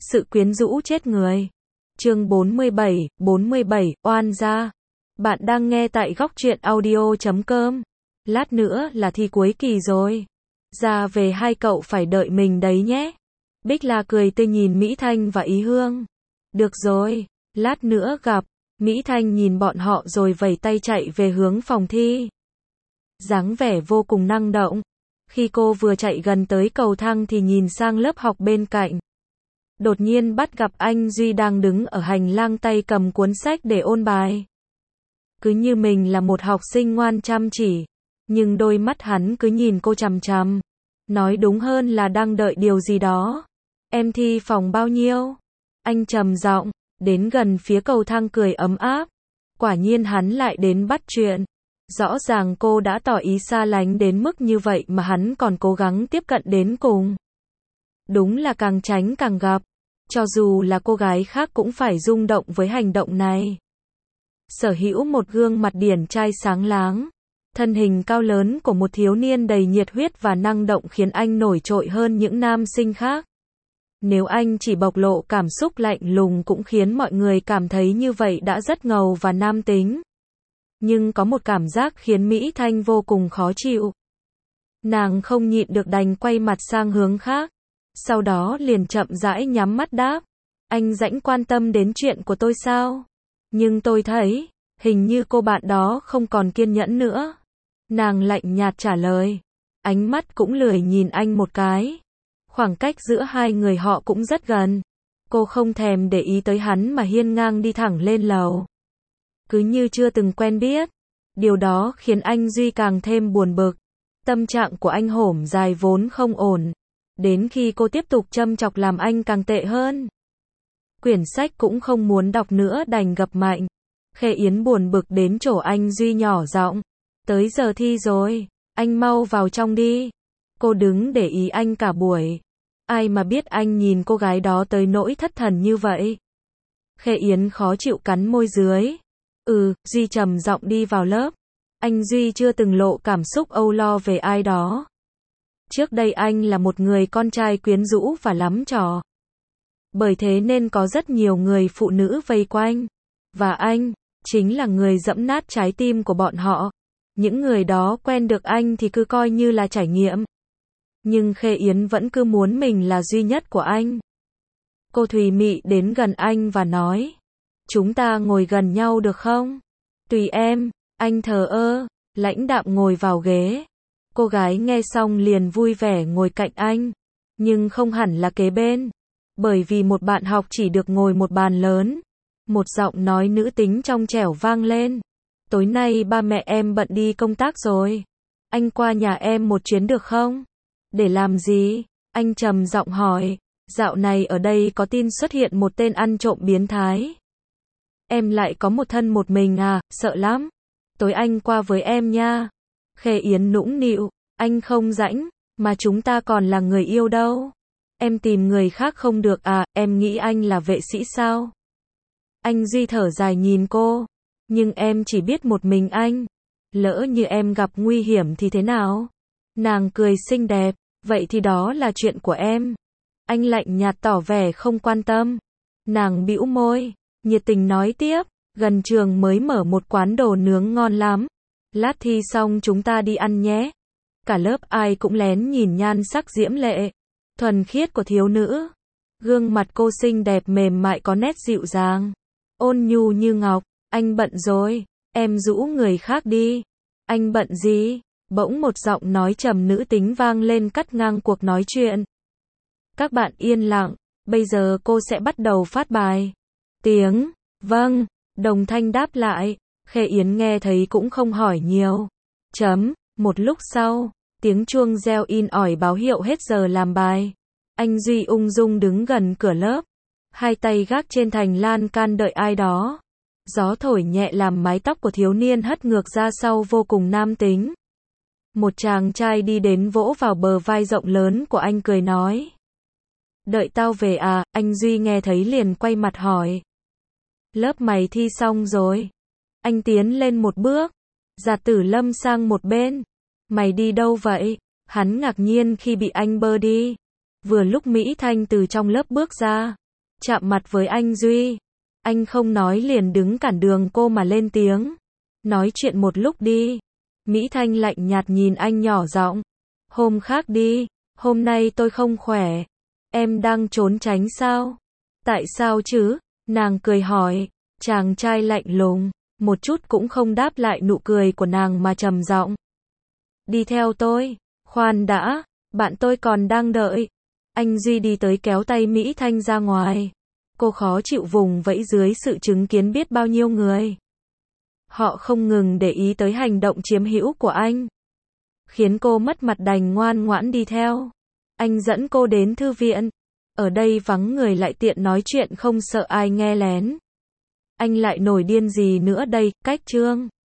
Sự quyến rũ chết người. Chương 47, oan gia. Bạn đang nghe tại góc truyện audio.com. Lát nữa là thi cuối kỳ rồi. Ra về hai cậu phải đợi mình đấy nhé. Bích La cười tươi nhìn Mỹ Thanh và Ý Hương. Được rồi, lát nữa gặp. Mỹ Thanh nhìn bọn họ rồi vẩy tay chạy về hướng phòng thi. Dáng vẻ vô cùng năng động. Khi cô vừa chạy gần tới cầu thang thì nhìn sang lớp học bên cạnh. Đột nhiên bắt gặp anh Duy đang đứng ở hành lang tay cầm cuốn sách để ôn bài. Cứ như mình là một học sinh ngoan chăm chỉ. Nhưng đôi mắt hắn cứ nhìn cô chằm chằm. Nói đúng hơn là đang đợi điều gì đó. Em thi phòng bao nhiêu? Anh trầm giọng, đến gần phía cầu thang cười ấm áp. Quả nhiên hắn lại đến bắt chuyện. Rõ ràng cô đã tỏ ý xa lánh đến mức như vậy mà hắn còn cố gắng tiếp cận đến cùng. Đúng là càng tránh càng gặp. Cho dù là cô gái khác cũng phải rung động với hành động này. Sở hữu một gương mặt điển trai sáng láng. Thân hình cao lớn của một thiếu niên đầy nhiệt huyết và năng động khiến anh nổi trội hơn những nam sinh khác. Nếu anh chỉ bộc lộ cảm xúc lạnh lùng cũng khiến mọi người cảm thấy như vậy đã rất ngầu và nam tính. Nhưng có một cảm giác khiến Mỹ Thanh vô cùng khó chịu. Nàng không nhịn được đành quay mặt sang hướng khác. Sau đó liền chậm rãi nhắm mắt đáp. Anh rãnh quan tâm đến chuyện của tôi sao? Nhưng tôi thấy, hình như cô bạn đó không còn kiên nhẫn nữa. Nàng lạnh nhạt trả lời. Ánh mắt cũng lười nhìn anh một cái. Khoảng cách giữa hai người họ cũng rất gần. Cô không thèm để ý tới hắn mà hiên ngang đi thẳng lên lầu. Cứ như chưa từng quen biết. Điều đó khiến anh Duy càng thêm buồn bực. Tâm trạng của anh hổm dài vốn không ổn. Đến khi cô tiếp tục châm chọc làm anh càng tệ hơn. Quyển sách cũng không muốn đọc nữa đành gập mạnh. Khê Yến buồn bực đến chỗ anh Duy nhỏ giọng. Tới giờ thi rồi, anh mau vào trong đi. Cô đứng để ý anh cả buổi. Ai mà biết anh nhìn cô gái đó tới nỗi thất thần như vậy. Khê Yến khó chịu cắn môi dưới. Duy trầm giọng đi vào lớp. Anh Duy chưa từng lộ cảm xúc âu lo về ai đó. Trước đây anh là một người con trai quyến rũ và lắm trò. Bởi thế nên có rất nhiều người phụ nữ vây quanh. Và anh, chính là người dẫm nát trái tim của bọn họ. Những người đó quen được anh thì cứ coi như là trải nghiệm. Nhưng Khê Yến vẫn cứ muốn mình là duy nhất của anh. Cô Thùy Mị đến gần anh và nói. Chúng ta ngồi gần nhau được không? Tùy em, anh thờ ơ, lãnh đạm ngồi vào ghế. Cô gái nghe xong liền vui vẻ ngồi cạnh anh. Nhưng không hẳn là kế bên. Bởi vì một bạn học chỉ được ngồi một bàn lớn. Một giọng nói nữ tính trong trẻo vang lên. Tối nay ba mẹ em bận đi công tác rồi. Anh qua nhà em một chuyến được không? Để làm gì? Anh trầm giọng hỏi. Dạo này ở đây có tin xuất hiện một tên ăn trộm biến thái. Em lại có một thân một mình à, sợ lắm. Tối anh qua với em nha. Khê Yến nũng nịu. Anh không rãnh, mà chúng ta còn là người yêu đâu. Em tìm người khác không được à, em nghĩ anh là vệ sĩ sao? Anh Duy thở dài nhìn cô. Nhưng em chỉ biết một mình anh. Lỡ như em gặp nguy hiểm thì thế nào? Nàng cười xinh đẹp. Vậy thì đó là chuyện của em. Anh lạnh nhạt tỏ vẻ không quan tâm. Nàng bĩu môi, nhiệt tình nói tiếp. Gần trường mới mở một quán đồ nướng ngon lắm. Lát thi xong chúng ta đi ăn nhé. Cả lớp ai cũng lén nhìn nhan sắc diễm lệ, thuần khiết của thiếu nữ. Gương mặt cô xinh đẹp mềm mại có nét dịu dàng, ôn nhu như ngọc. Anh bận rồi, em rũ người khác đi. Anh bận gì? Bỗng một giọng nói trầm nữ tính vang lên cắt ngang cuộc nói chuyện. Các bạn yên lặng, bây giờ cô sẽ bắt đầu phát bài. Tiếng, vâng, đồng thanh đáp lại. Khê Yến nghe thấy cũng không hỏi nhiều. Một lúc sau, tiếng chuông reo in ỏi báo hiệu hết giờ làm bài. Anh Duy ung dung đứng gần cửa lớp. Hai tay gác trên thành lan can đợi ai đó. Gió thổi nhẹ làm mái tóc của thiếu niên hất ngược ra sau vô cùng nam tính. Một chàng trai đi đến vỗ vào bờ vai rộng lớn của anh cười nói. Đợi tao về à, anh Duy nghe thấy liền quay mặt hỏi. Lớp mày thi xong rồi. Anh tiến lên một bước. Giạt Tử Lâm sang một bên. Mày đi đâu vậy? Hắn ngạc nhiên khi bị anh bơ đi. Vừa lúc Mỹ Thanh từ trong lớp bước ra. chạm mặt với anh Duy. Anh không nói liền đứng cản đường cô mà lên tiếng. Nói chuyện một lúc đi. Mỹ Thanh lạnh nhạt nhìn anh nhỏ giọng. Hôm khác đi, hôm nay tôi không khỏe. Em đang trốn tránh sao? Tại sao chứ? Nàng cười hỏi. Chàng trai lạnh lùng, một chút cũng không đáp lại nụ cười của nàng mà trầm giọng. Đi theo tôi. Khoan đã, bạn tôi còn đang đợi. Anh Duy đi tới kéo tay Mỹ Thanh ra ngoài. Cô khó chịu vùng vẫy dưới sự chứng kiến biết bao nhiêu người. Họ không ngừng để ý tới hành động chiếm hữu của anh. Khiến cô mất mặt đành ngoan ngoãn đi theo. Anh dẫn cô đến thư viện. Ở đây vắng người lại tiện nói chuyện không sợ ai nghe lén. Anh lại nổi điên gì nữa đây, cách chương.